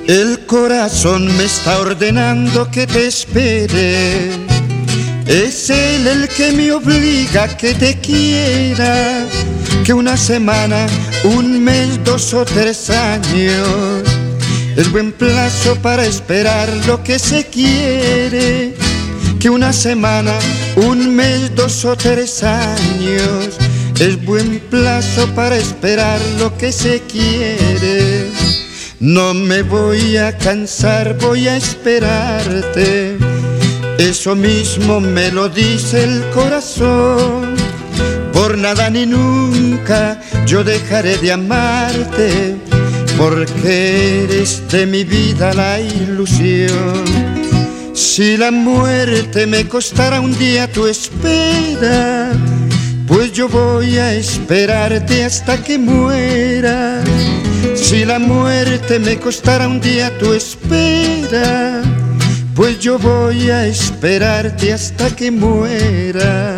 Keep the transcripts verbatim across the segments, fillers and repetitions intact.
El corazón me está ordenando que te espere. Es él el que me obliga a que te quiera. Que una semana, un mes, dos o tres años es buen plazo para esperar lo que se quiere. Que una semana, un mes, dos o tres años es buen plazo para esperar lo que se quiere. No me voy a cansar, voy a esperarte. Eso mismo me lo dice el corazón. Por nada ni nunca yo dejaré de amarte, porque eres de mi vida la ilusión. Si la muerte me costara un día tu espera, pues yo voy a esperarte hasta que muera. Si la muerte me costara un día tu espera, pues yo voy a esperarte hasta que muera.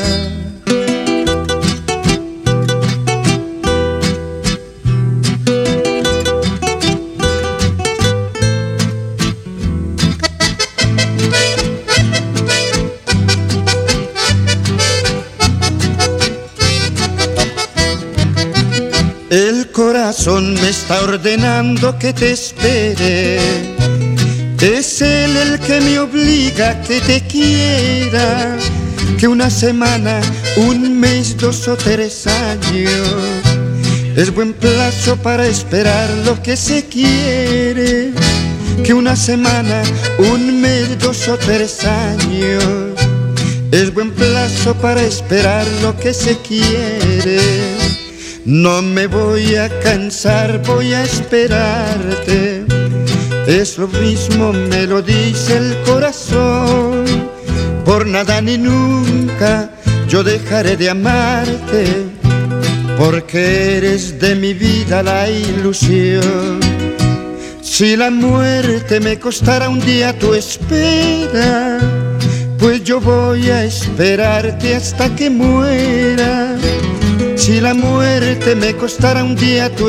El corazón me está ordenando que te espere. Es él el que me obliga a que te quiera. Que una semana, un mes, dos o tres años es buen plazo para esperar lo que se quiere. Que una semana, un mes, dos o tres años es buen plazo para esperar lo que se quiere. No me voy a cansar, voy a esperarte. Es lo mismo me lo dice el corazón. Por nada ni nunca yo dejaré de amarte, porque eres de mi vida la ilusión. Si la muerte me costara un día tu espera, pues yo voy a esperarte hasta que muera. Si la muerte me costara un día tu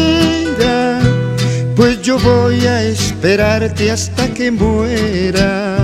espera, pues yo voy a esperarte hasta que muera.